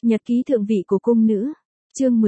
Nhật ký thượng vị của cung nữ. Chương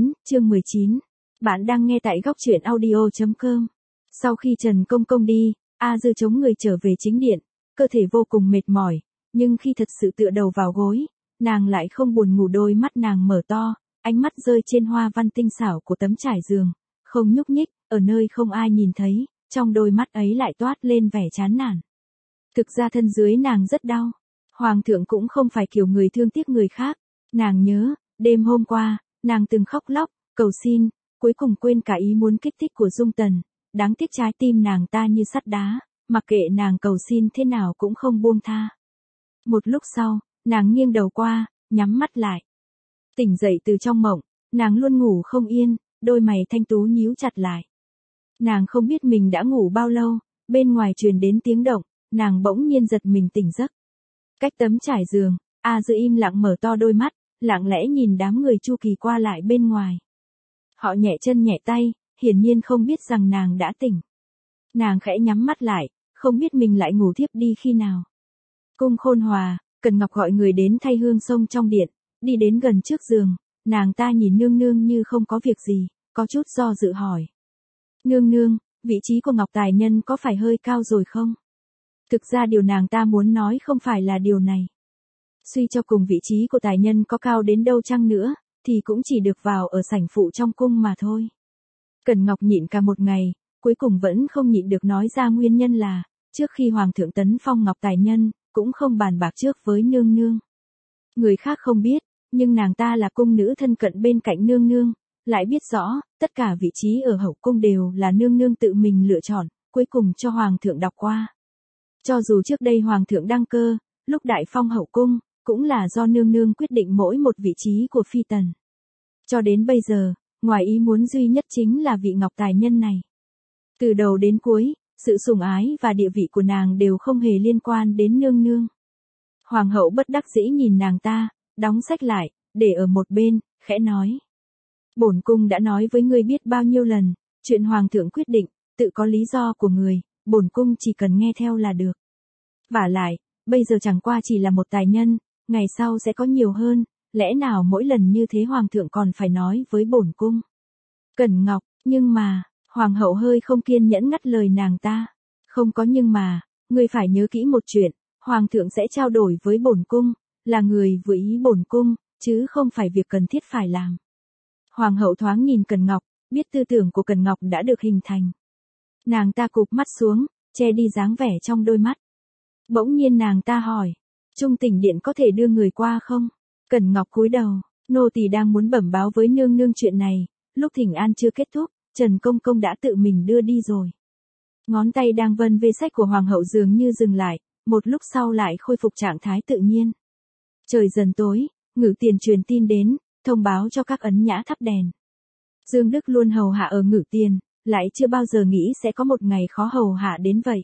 19. Bạn đang nghe tại góc truyện audio.com. Sau khi Trần Công Công đi, A Dư chống người trở về chính điện, cơ thể vô cùng mệt mỏi, nhưng khi thật sự tựa đầu vào gối, nàng lại không buồn ngủ, đôi mắt nàng mở to, ánh mắt rơi trên hoa văn tinh xảo của tấm trải giường, không nhúc nhích, ở nơi không ai nhìn thấy, trong đôi mắt ấy lại toát lên vẻ chán nản. Thực ra thân dưới nàng rất đau. Hoàng thượng cũng không phải kiểu người thương tiếc người khác. Nàng nhớ, đêm hôm qua, nàng từng khóc lóc, cầu xin, cuối cùng quên cả ý muốn kích thích của Dung Tần. Đáng tiếc trái tim nàng ta như sắt đá, mặc kệ nàng cầu xin thế nào cũng không buông tha. Một lúc sau, nàng nghiêng đầu qua, nhắm mắt lại. Tỉnh dậy từ trong mộng, nàng luôn ngủ không yên, đôi mày thanh tú nhíu chặt lại. Nàng không biết mình đã ngủ bao lâu, bên ngoài truyền đến tiếng động, nàng bỗng nhiên giật mình tỉnh giấc. Cách tấm trải giường, A Dư im lặng mở to đôi mắt, lặng lẽ nhìn đám người Chu Kỳ qua lại bên ngoài. Họ nhẹ chân nhẹ tay, hiển nhiên không biết rằng nàng đã tỉnh. Nàng khẽ nhắm mắt lại, không biết mình lại ngủ thiếp đi khi nào. Cung Khôn Hòa, Cần Ngọc gọi người đến thay hương xông trong điện, đi đến gần trước giường, nàng ta nhìn nương nương như không có việc gì, có chút do dự hỏi. Nương nương, vị trí của Ngọc Tài Nhân có phải hơi cao rồi không? Thực ra điều nàng ta muốn nói không phải là điều này. Suy cho cùng vị trí của tài nhân có cao đến đâu chăng nữa, thì cũng chỉ được vào ở sảnh phụ trong cung mà thôi. Cẩn Ngọc nhịn cả một ngày, cuối cùng vẫn không nhịn được nói ra nguyên nhân là, trước khi Hoàng thượng tấn phong Ngọc Tài Nhân, cũng không bàn bạc trước với nương nương. Người khác không biết, nhưng nàng ta là cung nữ thân cận bên cạnh nương nương, lại biết rõ, tất cả vị trí ở hậu cung đều là nương nương tự mình lựa chọn, cuối cùng cho Hoàng thượng đọc qua. Cho dù trước đây Hoàng thượng đăng cơ, lúc đại phong hậu cung, cũng là do nương nương quyết định mỗi một vị trí của phi tần. Cho đến bây giờ, ngoài ý muốn duy nhất chính là vị Ngọc Tài Nhân này. Từ đầu đến cuối, sự sủng ái và địa vị của nàng đều không hề liên quan đến nương nương. Hoàng hậu bất đắc dĩ nhìn nàng ta, đóng sách lại, để ở một bên, khẽ nói. Bổn cung đã nói với ngươi biết bao nhiêu lần, chuyện Hoàng thượng quyết định, tự có lý do của người, bổn cung chỉ cần nghe theo là được. Vả lại, bây giờ chẳng qua chỉ là một tài nhân, ngày sau sẽ có nhiều hơn, lẽ nào mỗi lần như thế Hoàng thượng còn phải nói với bổn cung. Cẩn Ngọc, nhưng mà, Hoàng hậu hơi không kiên nhẫn ngắt lời nàng ta. Không có nhưng mà, ngươi phải nhớ kỹ một chuyện, Hoàng thượng sẽ trao đổi với bổn cung, là người vừa ý bổn cung, chứ không phải việc cần thiết phải làm. Hoàng hậu thoáng nhìn Cẩn Ngọc, biết tư tưởng của Cẩn Ngọc đã được hình thành. Nàng ta cụp mắt xuống, che đi dáng vẻ trong đôi mắt. Bỗng nhiên nàng ta hỏi, Trung Tỉnh Điện có thể đưa người qua không? Cẩn Ngọc cúi đầu, nô tỳ đang muốn bẩm báo với nương nương chuyện này, lúc thỉnh an chưa kết thúc, Trần Công Công đã tự mình đưa đi rồi. Ngón tay đang vân vê sách của Hoàng hậu dường như dừng lại, một lúc sau lại khôi phục trạng thái tự nhiên. Trời dần tối, Ngự Tiền truyền tin đến, thông báo cho các ấn nhã thắp đèn. Dương Đức luôn hầu hạ ở Ngự Tiền, lại chưa bao giờ nghĩ sẽ có một ngày khó hầu hạ đến vậy.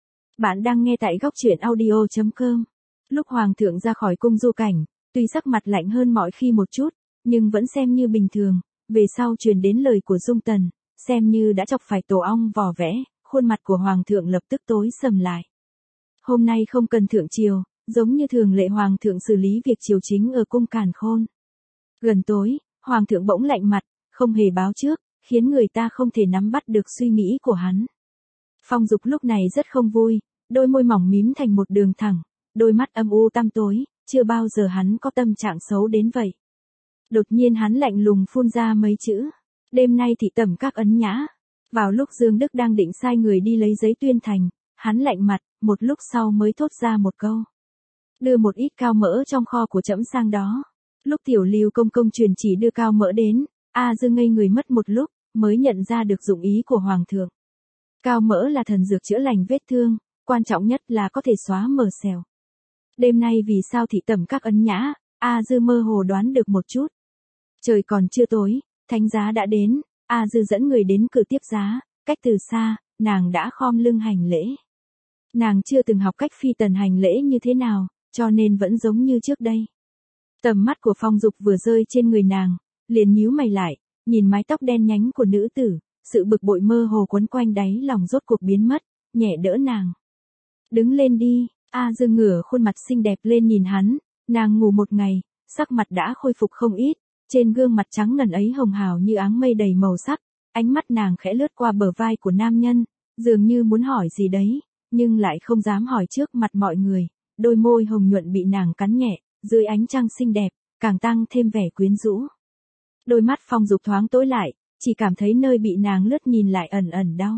Bạn đang nghe tại góc truyện audio.com. Lúc Hoàng thượng ra khỏi cung du cảnh, tuy sắc mặt lạnh hơn mọi khi một chút, nhưng vẫn xem như bình thường, về sau truyền đến lời của Dung Tần, xem như đã chọc phải tổ ong vò vẽ, khuôn mặt của Hoàng thượng lập tức tối sầm lại. Hôm nay không cần thượng triều, giống như thường lệ Hoàng thượng xử lý việc triều chính ở cung Càn Khôn. Gần tối, Hoàng thượng bỗng lạnh mặt, không hề báo trước, khiến người ta không thể nắm bắt được suy nghĩ của hắn. Phong Dục lúc này rất không vui, đôi môi mỏng mím thành một đường thẳng, đôi mắt âm u tăm tối, chưa bao giờ hắn có tâm trạng xấu đến vậy. Đột nhiên hắn lạnh lùng phun ra mấy chữ, đêm nay thị tẩm các ấn nhã. Vào lúc Dương Đức đang định sai người đi lấy giấy tuyên thành, hắn lạnh mặt, một lúc sau mới thốt ra một câu. Đưa một ít cao mỡ trong kho của trẫm sang đó. Lúc Tiểu Lưu công công truyền chỉ đưa cao mỡ đến, A Dư ngây người mất một lúc, mới nhận ra được dụng ý của Hoàng thượng. Cao mỡ là thần dược chữa lành vết thương, quan trọng nhất là có thể xóa mờ sẹo. Đêm nay vì sao thị tẩm các ấn nhã, A Dư mơ hồ đoán được một chút. Trời còn chưa tối, thánh giá đã đến, A Dư dẫn người đến cửa tiếp giá, cách từ xa, nàng đã khom lưng hành lễ. Nàng chưa từng học cách phi tần hành lễ như thế nào, cho nên vẫn giống như trước đây. Tầm mắt của Phong Dục vừa rơi trên người nàng, liền nhíu mày lại, nhìn mái tóc đen nhánh của nữ tử, sự bực bội mơ hồ quấn quanh đáy lòng rốt cuộc biến mất, nhẹ đỡ nàng. Đứng lên đi, A Dư ngửa khuôn mặt xinh đẹp lên nhìn hắn, nàng ngủ một ngày, sắc mặt đã khôi phục không ít, trên gương mặt trắng ngần ấy hồng hào như áng mây đầy màu sắc, ánh mắt nàng khẽ lướt qua bờ vai của nam nhân, dường như muốn hỏi gì đấy, nhưng lại không dám hỏi trước mặt mọi người, đôi môi hồng nhuận bị nàng cắn nhẹ, dưới ánh trăng xinh đẹp, càng tăng thêm vẻ quyến rũ. Đôi mắt Phong Dục thoáng tối lại, chỉ cảm thấy nơi bị nàng lướt nhìn lại ẩn ẩn đau.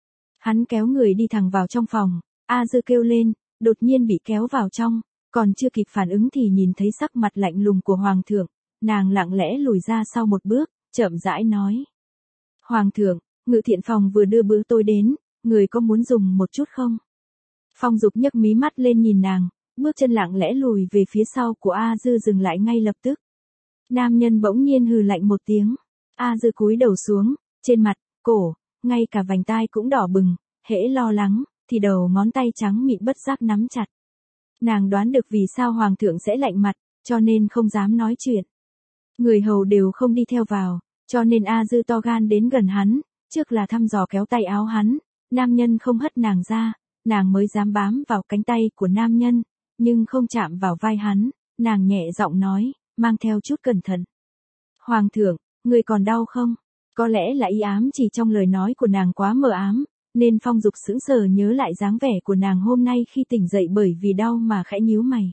Hắn kéo người đi thẳng vào trong phòng, A Dư kêu lên, đột nhiên bị kéo vào trong, còn chưa kịp phản ứng thì nhìn thấy sắc mặt lạnh lùng của Hoàng thượng, nàng lặng lẽ lùi ra sau một bước, chậm rãi nói. Hoàng thượng, Ngự Thiện phòng vừa đưa bữa tối đến, người có muốn dùng một chút không? Phong Dục nhấc mí mắt lên nhìn nàng, bước chân lặng lẽ lùi về phía sau của A Dư dừng lại ngay lập tức. Nam nhân bỗng nhiên hừ lạnh một tiếng, A Dư cúi đầu xuống, trên mặt, cổ, ngay cả vành tai cũng đỏ bừng, hễ lo lắng, thì đầu ngón tay trắng mịn bất giác nắm chặt. Nàng đoán được vì sao Hoàng thượng sẽ lạnh mặt, cho nên không dám nói chuyện. Người hầu đều không đi theo vào, cho nên A Dư to gan đến gần hắn, trước là thăm dò kéo tay áo hắn, nam nhân không hất nàng ra, nàng mới dám bám vào cánh tay của nam nhân, nhưng không chạm vào vai hắn, nàng nhẹ giọng nói, mang theo chút cẩn thận. Hoàng thượng, người còn đau không? Có lẽ là ý ám chỉ trong lời nói của nàng quá mờ ám, nên Phong Dục sững sờ nhớ lại dáng vẻ của nàng hôm nay khi tỉnh dậy bởi vì đau mà khẽ nhíu mày.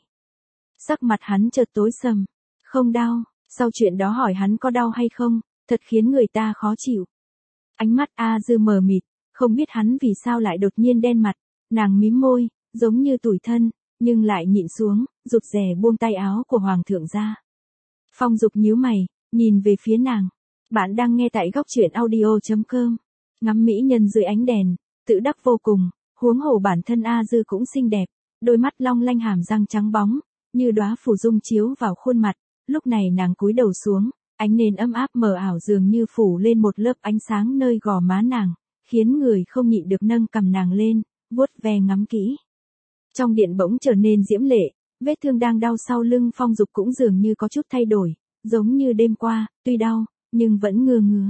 Sắc mặt hắn chợt tối sầm, không đau, sau chuyện đó hỏi hắn có đau hay không, thật khiến người ta khó chịu. Ánh mắt A Dư mờ mịt, không biết hắn vì sao lại đột nhiên đen mặt, nàng mím môi, giống như tủi thân, nhưng lại nhịn xuống, rụt rè buông tay áo của Hoàng thượng ra. Phong Dục nhíu mày, nhìn về phía nàng. Bạn đang nghe tại góc truyện audio.com. Ngắm mỹ nhân dưới ánh đèn, tự đắc vô cùng, huống hồ bản thân A Dư cũng xinh đẹp, đôi mắt long lanh hàm răng trắng bóng, như đóa phù dung chiếu vào khuôn mặt, lúc này nàng cúi đầu xuống, ánh nến ấm áp mờ ảo dường như phủ lên một lớp ánh sáng nơi gò má nàng, khiến người không nhịn được nâng cằm nàng lên, vuốt ve ngắm kỹ. Trong điện bỗng trở nên diễm lệ, vết thương đang đau sau lưng Phong Dục cũng dường như có chút thay đổi, giống như đêm qua, tuy đau, nhưng vẫn ngứa ngứa.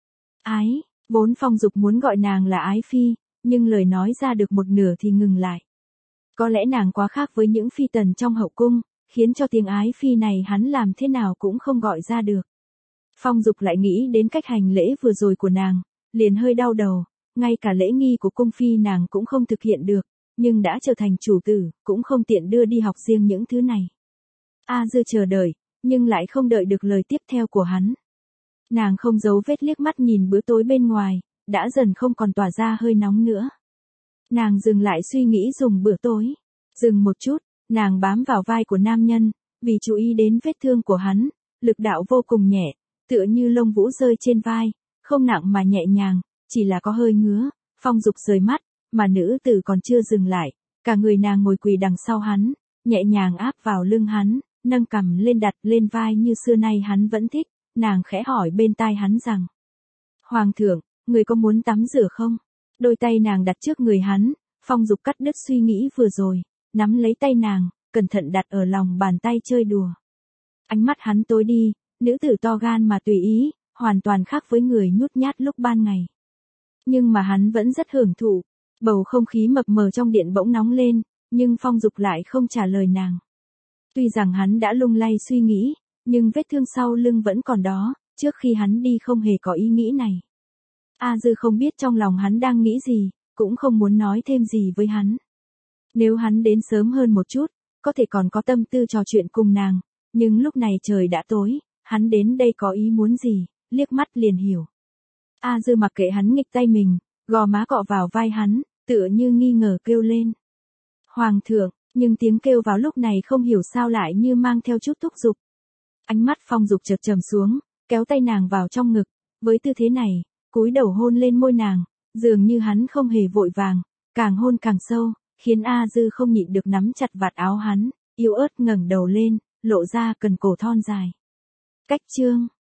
Ái, vốn Phong Dục muốn gọi nàng là Ái Phi, nhưng lời nói ra được một nửa thì ngừng lại. Có lẽ nàng quá khác với những phi tần trong hậu cung, khiến cho tiếng Ái Phi này hắn làm thế nào cũng không gọi ra được. Phong Dục lại nghĩ đến cách hành lễ vừa rồi của nàng, liền hơi đau đầu, ngay cả lễ nghi của cung phi nàng cũng không thực hiện được, nhưng đã trở thành chủ tử, cũng không tiện đưa đi học riêng những thứ này. A Dư chờ đợi, nhưng lại không đợi được lời tiếp theo của hắn. Nàng không giấu vết liếc mắt nhìn bữa tối bên ngoài, đã dần không còn tỏa ra hơi nóng nữa. Nàng dừng lại suy nghĩ dùng bữa tối. Dừng một chút, nàng bám vào vai của nam nhân, vì chú ý đến vết thương của hắn, lực đạo vô cùng nhẹ, tựa như lông vũ rơi trên vai, không nặng mà nhẹ nhàng, chỉ là có hơi ngứa. Phong Dục rời mắt, mà nữ tử còn chưa dừng lại, cả người nàng ngồi quỳ đằng sau hắn, nhẹ nhàng áp vào lưng hắn, nâng cằm lên đặt lên vai như xưa nay hắn vẫn thích, nàng khẽ hỏi bên tai hắn rằng. Hoàng thượng, người có muốn tắm rửa không? Đôi tay nàng đặt trước người hắn, Phong Dục cắt đứt suy nghĩ vừa rồi, nắm lấy tay nàng, cẩn thận đặt ở lòng bàn tay chơi đùa. Ánh mắt hắn tối đi, nữ tử to gan mà tùy ý, hoàn toàn khác với người nhút nhát lúc ban ngày. Nhưng mà hắn vẫn rất hưởng thụ, bầu không khí mập mờ trong điện bỗng nóng lên, nhưng Phong Dục lại không trả lời nàng. Tuy rằng hắn đã lung lay suy nghĩ, nhưng vết thương sau lưng vẫn còn đó, trước khi hắn đi không hề có ý nghĩ này. A Dư không biết trong lòng hắn đang nghĩ gì, cũng không muốn nói thêm gì với hắn. Nếu hắn đến sớm hơn một chút, có thể còn có tâm tư trò chuyện cùng nàng, nhưng lúc này trời đã tối, hắn đến đây có ý muốn gì, liếc mắt liền hiểu. A Dư mặc kệ hắn nghịch tay mình, gò má cọ vào vai hắn, tựa như nghi ngờ kêu lên. Hoàng thượng, nhưng tiếng kêu vào lúc này không hiểu sao lại như mang theo chút thúc giục. Ánh mắt Phong Dục chợt trầm xuống, kéo tay nàng vào trong ngực, với tư thế này, cúi đầu hôn lên môi nàng, dường như hắn không hề vội vàng, càng hôn càng sâu, khiến A Dư không nhịn được nắm chặt vạt áo hắn, yếu ớt ngẩng đầu lên, lộ ra cần cổ thon dài. Cách chương